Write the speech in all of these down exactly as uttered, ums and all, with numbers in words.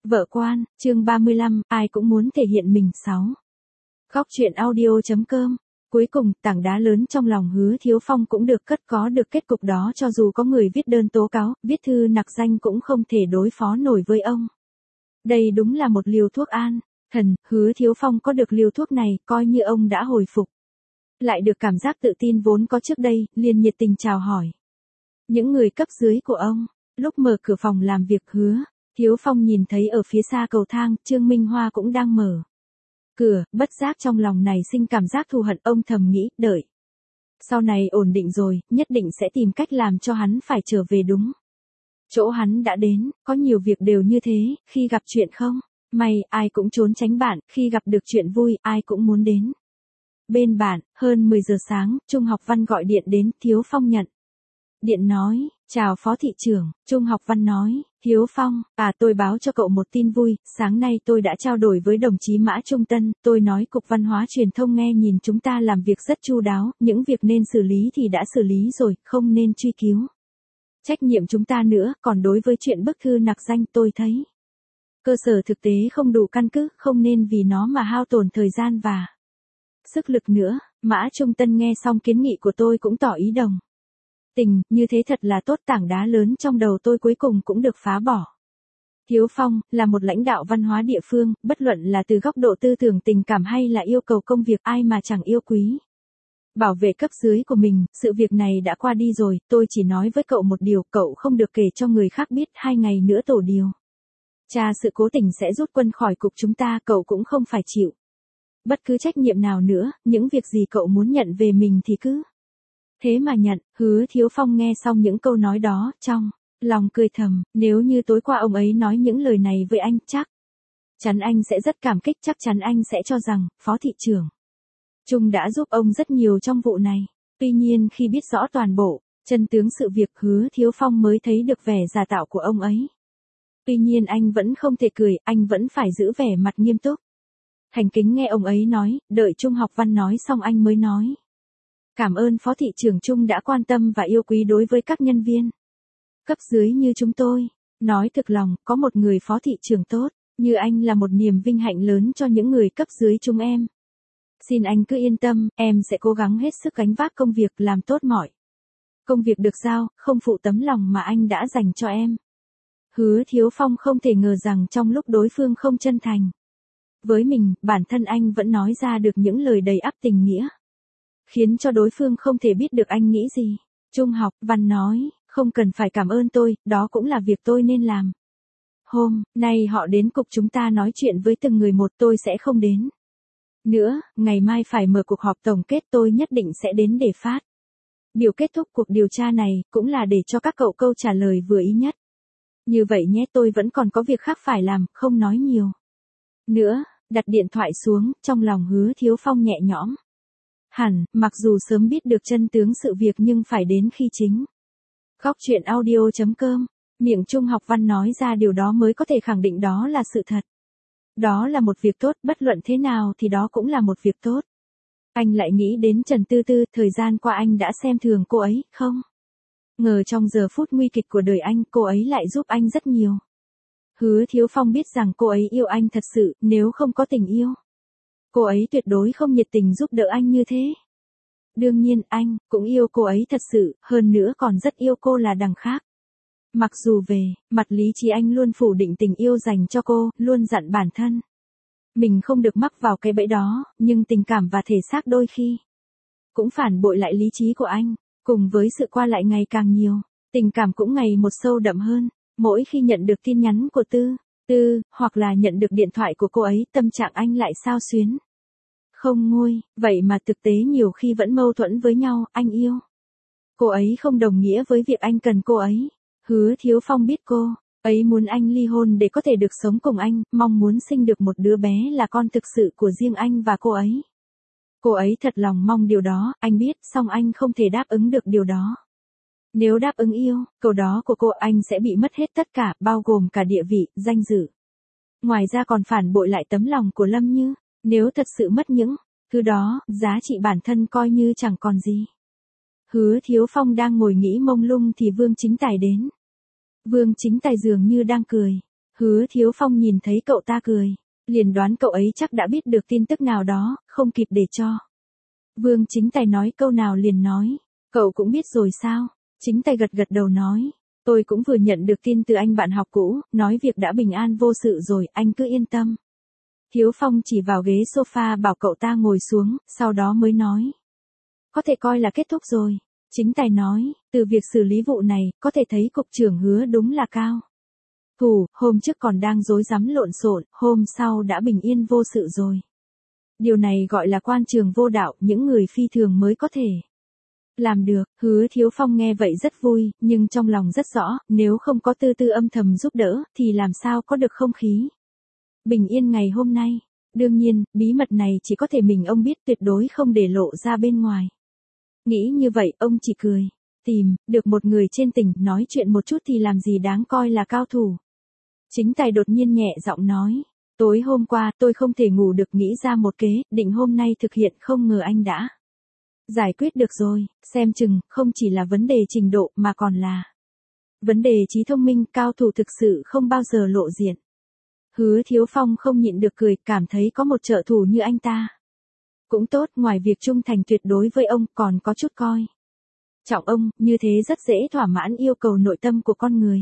Vợ quan, chương ba mươi lăm, ai cũng muốn thể hiện mình. sáu. Góc truyện audio.com. Cuối cùng, tảng đá lớn trong lòng Hứa Thiếu Phong cũng được cất, có được kết cục đó cho dù có người viết đơn tố cáo, viết thư nặc danh cũng không thể đối phó nổi với ông. Đây đúng là một liều thuốc an thần, Hứa Thiếu Phong có được liều thuốc này, coi như ông đã hồi phục. Lại được cảm giác tự tin vốn có trước đây, liền nhiệt tình chào hỏi những người cấp dưới của ông. Lúc mở cửa phòng làm việc Hứa Thiếu Phong nhìn thấy ở phía xa cầu thang, Trương Minh Hoa cũng đang mở cửa, bất giác trong lòng này sinh cảm giác thù hận, ông thầm nghĩ, đợi sau này ổn định rồi, nhất định sẽ tìm cách làm cho hắn phải trở về đúng chỗ hắn đã đến, có nhiều việc đều như thế, khi gặp chuyện không may, ai cũng trốn tránh bạn, khi gặp được chuyện vui, ai cũng muốn đến bên bạn. Hơn mười giờ sáng, Trung Học Văn gọi điện đến, Thiếu Phong nhận điện nói, chào Phó thị trưởng. Trung Học Văn nói, Thiếu Phong, à tôi báo cho cậu một tin vui, sáng nay tôi đã trao đổi với đồng chí Mã Trung Tân, tôi nói Cục Văn hóa Truyền thông nghe nhìn chúng ta làm việc rất chu đáo, những việc nên xử lý thì đã xử lý rồi, không nên truy cứu trách nhiệm chúng ta nữa, còn đối với chuyện bức thư nặc danh tôi thấy cơ sở thực tế không đủ căn cứ, không nên vì nó mà hao tổn thời gian và sức lực nữa. Mã Trung Tân nghe xong kiến nghị của tôi cũng tỏ ý đồng tình, như thế thật là tốt, tảng đá lớn trong đầu tôi cuối cùng cũng được phá bỏ. Thiếu Phong, là một lãnh đạo văn hóa địa phương, bất luận là từ góc độ tư tưởng tình cảm hay là yêu cầu công việc, ai mà chẳng yêu quý bảo vệ cấp dưới của mình, sự việc này đã qua đi rồi, tôi chỉ nói với cậu một điều, cậu không được kể cho người khác biết, hai ngày nữa tổ điều tra sự cố tình sẽ rút quân khỏi cục chúng ta, cậu cũng không phải chịu bất cứ trách nhiệm nào nữa, những việc gì cậu muốn nhận về mình thì cứ thế mà nhận. Hứa Thiếu Phong nghe xong những câu nói đó, trong lòng cười thầm, nếu như tối qua ông ấy nói những lời này với anh, chắc chắn anh sẽ rất cảm kích, chắc chắn anh sẽ cho rằng, Phó thị trưởng Trung đã giúp ông rất nhiều trong vụ này. Tuy nhiên khi biết rõ toàn bộ chân tướng sự việc, Hứa Thiếu Phong mới thấy được vẻ giả tạo của ông ấy. Tuy nhiên anh vẫn không thể cười, anh vẫn phải giữ vẻ mặt nghiêm túc thành kính nghe ông ấy nói, đợi Trung Học Văn nói xong anh mới nói. Cảm ơn Phó thị trưởng Trung đã quan tâm và yêu quý đối với các nhân viên cấp dưới như chúng tôi. Nói thực lòng, có một người phó thị trưởng tốt như anh là một niềm vinh hạnh lớn cho những người cấp dưới chúng em. Xin anh cứ yên tâm, em sẽ cố gắng hết sức gánh vác công việc, làm tốt mọi công việc được giao, không phụ tấm lòng mà anh đã dành cho em. Hứa Thiếu Phong không thể ngờ rằng trong lúc đối phương không chân thành với mình, bản thân anh vẫn nói ra được những lời đầy ắp tình nghĩa, khiến cho đối phương không thể biết được anh nghĩ gì. Trung Học Văn nói, không cần phải cảm ơn tôi, đó cũng là việc tôi nên làm. Hôm nay họ đến cục chúng ta nói chuyện với từng người một, tôi sẽ không đến nữa, ngày mai phải mở cuộc họp tổng kết, tôi nhất định sẽ đến để phát biểu kết thúc cuộc điều tra này, cũng là để cho các cậu câu trả lời vừa ý nhất. Như vậy nhé, tôi vẫn còn có việc khác phải làm, không nói nhiều nữa. Đặt điện thoại xuống, trong lòng Hứa Thiếu Phong nhẹ nhõm hẳn, mặc dù sớm biết được chân tướng sự việc nhưng phải đến khi chính góc truyện audio.com, miệng Trung Học Văn nói ra điều đó mới có thể khẳng định đó là sự thật. Đó là một việc tốt, bất luận thế nào thì đó cũng là một việc tốt. Anh lại nghĩ đến Trần Tư Tư, thời gian qua anh đã xem thường cô ấy, không ngờ trong giờ phút nguy kịch của đời anh, cô ấy lại giúp anh rất nhiều. Hứa Thiếu Phong biết rằng cô ấy yêu anh thật sự, nếu không có tình yêu, cô ấy tuyệt đối không nhiệt tình giúp đỡ anh như thế. Đương nhiên anh cũng yêu cô ấy thật sự, hơn nữa còn rất yêu cô là đằng khác. Mặc dù về mặt lý trí anh luôn phủ định tình yêu dành cho cô, luôn dặn bản thân mình không được mắc vào cái bẫy đó, nhưng tình cảm và thể xác đôi khi cũng phản bội lại lý trí của anh. Cùng với sự qua lại ngày càng nhiều, tình cảm cũng ngày một sâu đậm hơn. Mỗi khi nhận được tin nhắn của Tư Tư, hoặc là nhận được điện thoại của cô ấy, tâm trạng anh lại xao xuyến không nguôi. Vậy mà thực tế nhiều khi vẫn mâu thuẫn với nhau. Anh yêu cô ấy không đồng nghĩa với việc anh cần cô ấy. Hứa Thiếu Phong biết cô ấy muốn anh ly hôn để có thể được sống cùng anh, mong muốn sinh được một đứa bé là con thực sự của riêng anh và cô ấy. Cô ấy thật lòng mong điều đó, anh biết, song anh không thể đáp ứng được điều đó. Nếu đáp ứng yêu cầu đó của cô, anh sẽ bị mất hết tất cả, bao gồm cả địa vị, danh dự. Ngoài ra còn phản bội lại tấm lòng của Lâm Như. Nếu thật sự mất những thứ đó, giá trị bản thân coi như chẳng còn gì. Hứa Thiếu Phong đang ngồi nghĩ mông lung thì Vương Chính Tài đến. Vương Chính Tài dường như đang cười. Hứa Thiếu Phong nhìn thấy cậu ta cười, liền đoán cậu ấy chắc đã biết được tin tức nào đó, không kịp để cho. Vương Chính Tài nói câu nào liền nói, cậu cũng biết rồi sao? Chính Tài gật gật đầu nói, tôi cũng vừa nhận được tin từ anh bạn học cũ, nói việc đã bình an vô sự rồi, anh cứ yên tâm. Thiếu Phong chỉ vào ghế sofa bảo cậu ta ngồi xuống, sau đó mới nói. Có thể coi là kết thúc rồi. Chính Tài nói, từ việc xử lý vụ này, có thể thấy cục trưởng Hứa đúng là cao thủ, hôm trước còn đang rối rắm lộn xộn, hôm sau đã bình yên vô sự rồi. Điều này gọi là quan trường vô đạo, những người phi thường mới có thể làm được. Hứa Thiếu Phong nghe vậy rất vui, nhưng trong lòng rất rõ, nếu không có Tư Tư âm thầm giúp đỡ, thì làm sao có được không khí bình yên ngày hôm nay. Đương nhiên, bí mật này chỉ có thể mình ông biết, tuyệt đối không để lộ ra bên ngoài. Nghĩ như vậy, ông chỉ cười. Tìm được một người trên tỉnh, nói chuyện một chút thì làm gì đáng coi là cao thủ. Chính Tài đột nhiên nhẹ giọng nói, tối hôm qua tôi không thể ngủ được, nghĩ ra một kế, định hôm nay thực hiện, không ngờ anh đã giải quyết được rồi. Xem chừng không chỉ là vấn đề trình độ mà còn là vấn đề trí thông minh, cao thủ thực sự không bao giờ lộ diện. Hứa Thiếu Phong không nhịn được cười, cảm thấy có một trợ thủ như anh ta cũng tốt, ngoài việc trung thành tuyệt đối với ông, còn có chút coi trọng ông, như thế rất dễ thỏa mãn yêu cầu nội tâm của con người.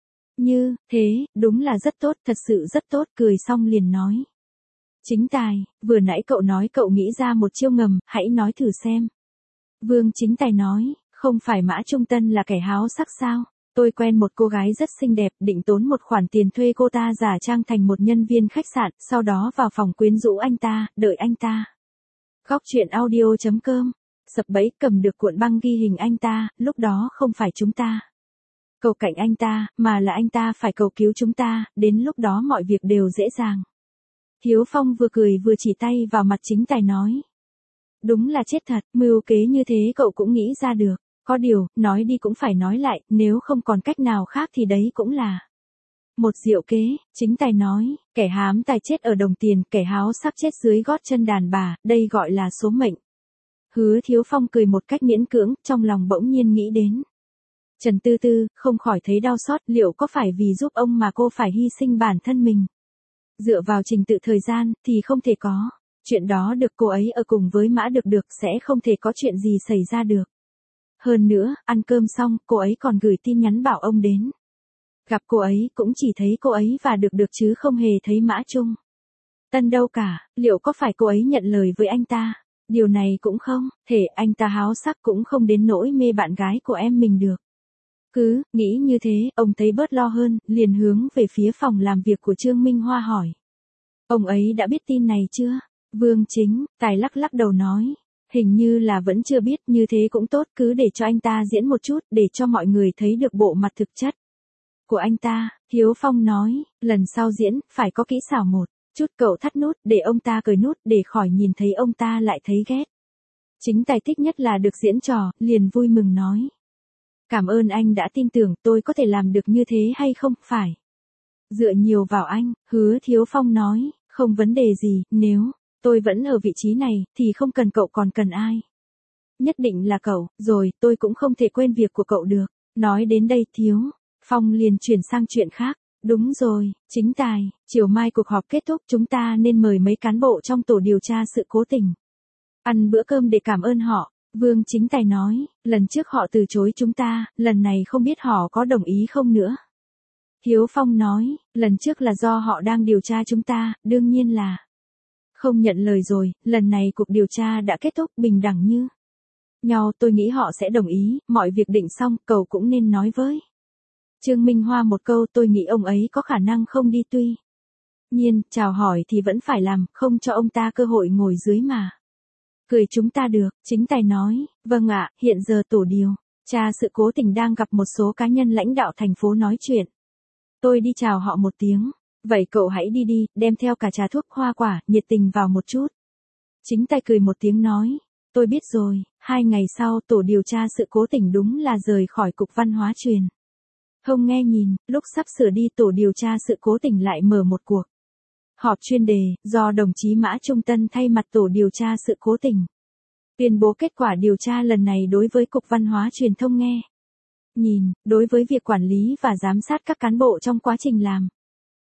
Như thế, đúng là rất tốt, thật sự rất tốt. Cười xong liền nói, Chính Tài, vừa nãy cậu nói cậu nghĩ ra một chiêu ngầm, hãy nói thử xem. Vương Chính Tài nói, không phải Mã Trung Tân là kẻ háo sắc sao? Tôi quen một cô gái rất xinh đẹp, định tốn một khoản tiền thuê cô ta giả trang thành một nhân viên khách sạn, sau đó vào phòng quyến rũ anh ta, đợi anh ta. Góc truyện audio chấm com, sập bẫy, cầm được cuộn băng ghi hình anh ta, lúc đó không phải chúng ta cầu cạnh anh ta, mà là anh ta phải cầu cứu chúng ta, đến lúc đó mọi việc đều dễ dàng. Thiếu Phong vừa cười vừa chỉ tay vào mặt Chính Tài nói. Đúng là chết thật, mưu kế như thế cậu cũng nghĩ ra được. Có điều, nói đi cũng phải nói lại, nếu không còn cách nào khác thì đấy cũng là một diệu kế. Chính Tài nói, kẻ hám tài chết ở đồng tiền, kẻ háo sắc chết dưới gót chân đàn bà, đây gọi là số mệnh. Hứa Thiếu Phong cười một cách miễn cưỡng, trong lòng bỗng nhiên nghĩ đến Trần Tư Tư, không khỏi thấy đau xót, liệu có phải vì giúp ông mà cô phải hy sinh bản thân mình? Dựa vào trình tự thời gian, thì không thể có. Chuyện đó được cô ấy ở cùng với Mã Được Được sẽ không thể có chuyện gì xảy ra được. Hơn nữa, ăn cơm xong, cô ấy còn gửi tin nhắn bảo ông đến. Gặp cô ấy, cũng chỉ thấy cô ấy và Được Được chứ không hề thấy Mã Trung Tân đâu cả, liệu có phải cô ấy nhận lời với anh ta? Điều này cũng không thể, anh ta háo sắc cũng không đến nỗi mê bạn gái của em mình được. Cứ nghĩ như thế, ông thấy bớt lo hơn, liền hướng về phía phòng làm việc của Trương Minh Hoa hỏi. Ông ấy đã biết tin này chưa? Vương Chính Tài lắc lắc đầu nói. Hình như là vẫn chưa biết, như thế cũng tốt, cứ để cho anh ta diễn một chút, để cho mọi người thấy được bộ mặt thực chất của anh ta. Hiếu Phong nói, lần sau diễn, phải có kỹ xảo một chút, cậu thắt nút, để ông ta cởi nút, để khỏi nhìn thấy ông ta lại thấy ghét. Chính Tài thích nhất là được diễn trò, liền vui mừng nói. Cảm ơn anh đã tin tưởng, tôi có thể làm được như thế hay không, phải dựa nhiều vào anh. Hứa Thiếu Phong nói, không vấn đề gì, nếu tôi vẫn ở vị trí này, thì không cần cậu còn cần ai. Nhất định là cậu, rồi, tôi cũng không thể quên việc của cậu được. Nói đến đây Thiếu Phong liền chuyển sang chuyện khác. Đúng rồi, Chính Tài, chiều mai cuộc họp kết thúc, chúng ta nên mời mấy cán bộ trong tổ điều tra sự cố tình ăn bữa cơm để cảm ơn họ. Vương Chính Tài nói, lần trước họ từ chối chúng ta, lần này không biết họ có đồng ý không nữa. Hiếu Phong nói, lần trước là do họ đang điều tra chúng ta, đương nhiên là không nhận lời rồi, lần này cuộc điều tra đã kết thúc bình đẳng như nhau, tôi nghĩ họ sẽ đồng ý, mọi việc định xong, cậu cũng nên nói với Trương Minh Hoa một câu, tôi nghĩ ông ấy có khả năng không đi, tuy nhiên, chào hỏi thì vẫn phải làm, không cho ông ta cơ hội ngồi dưới mà cười chúng ta được. Chính Tài nói, vâng ạ, hiện giờ tổ điều tra sự cố tình đang gặp một số cá nhân lãnh đạo thành phố nói chuyện. Tôi đi chào họ một tiếng. Vậy cậu hãy đi đi, đem theo cả trà thuốc hoa quả, nhiệt tình vào một chút. Chính Tài cười một tiếng nói, tôi biết rồi. Hai ngày sau, tổ điều tra sự cố tỉnh đúng là rời khỏi Cục Văn hóa Truyền thông nghe nhìn, lúc sắp sửa đi, tổ điều tra sự cố tỉnh lại mở một cuộc họp chuyên đề, do đồng chí Mã Trung Tân thay mặt tổ điều tra sự cố tỉnh tuyên bố kết quả điều tra lần này đối với Cục Văn hóa Truyền thông nghe nhìn, đối với việc quản lý và giám sát các cán bộ trong quá trình làm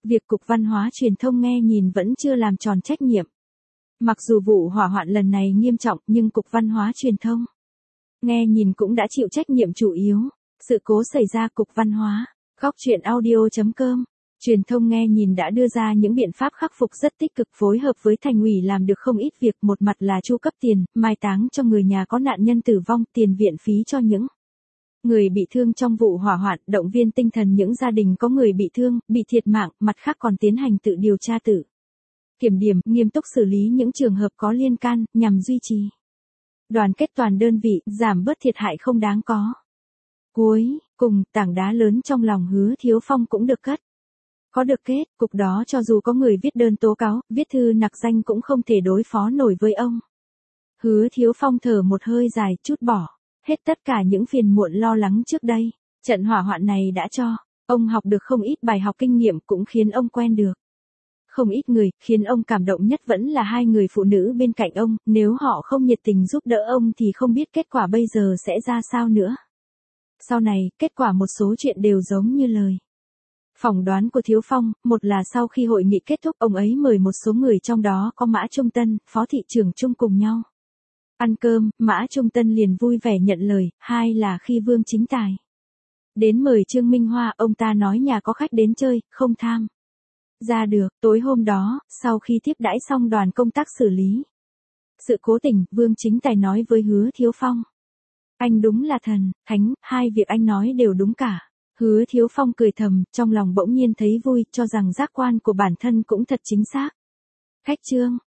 Việc Cục Văn hóa Truyền thông nghe nhìn vẫn chưa làm tròn trách nhiệm. Mặc dù vụ hỏa hoạn lần này nghiêm trọng nhưng Cục Văn hóa Truyền thông nghe nhìn cũng đã chịu trách nhiệm chủ yếu. Sự cố xảy ra Cục Văn hóa. Góc truyện audio chấm com. Truyền thông nghe nhìn đã đưa ra những biện pháp khắc phục rất tích cực, phối hợp với thành ủy làm được không ít việc. Một mặt là chu cấp tiền, mai táng cho người nhà có nạn nhân tử vong, tiền viện phí cho những người bị thương trong vụ hỏa hoạn, động viên tinh thần những gia đình có người bị thương, bị thiệt mạng, mặt khác còn tiến hành tự điều tra tự kiểm điểm, nghiêm túc xử lý những trường hợp có liên can, nhằm duy trì đoàn kết toàn đơn vị, giảm bớt thiệt hại không đáng có. Cuối cùng, tảng đá lớn trong lòng Hứa Thiếu Phong cũng được cất. Có được kết cục đó, cho dù có người viết đơn tố cáo, viết thư nặc danh cũng không thể đối phó nổi với ông. Hứa Thiếu Phong thở một hơi dài, trút bỏ hết tất cả những phiền muộn lo lắng trước đây. Trận hỏa hoạn này đã cho ông học được không ít bài học kinh nghiệm, cũng khiến ông quen được không ít người. Khiến ông cảm động nhất vẫn là hai người phụ nữ bên cạnh ông, nếu họ không nhiệt tình giúp đỡ ông thì không biết kết quả bây giờ sẽ ra sao nữa. Sau này, kết quả một số chuyện đều giống như lời phỏng đoán của Thiếu Phong. Một là sau khi hội nghị kết thúc, ông ấy mời một số người, trong đó có Mã Trung Tân, Phó thị trưởng Trung cùng nhau ăn cơm. Mã Trung Tân liền vui vẻ nhận lời. Hai là khi Vương Chính Tài đến mời Trương Minh Hoa, ông ta nói nhà có khách đến chơi, không tham ra được. Tối hôm đó, sau khi tiếp đãi xong đoàn công tác xử lý sự cố tình, Vương Chính Tài nói với Hứa Thiếu Phong: anh đúng là thần thánh, hai việc anh nói đều đúng cả. Hứa Thiếu Phong cười thầm, trong lòng bỗng nhiên thấy vui, cho rằng giác quan của bản thân cũng thật chính xác. Khách Trương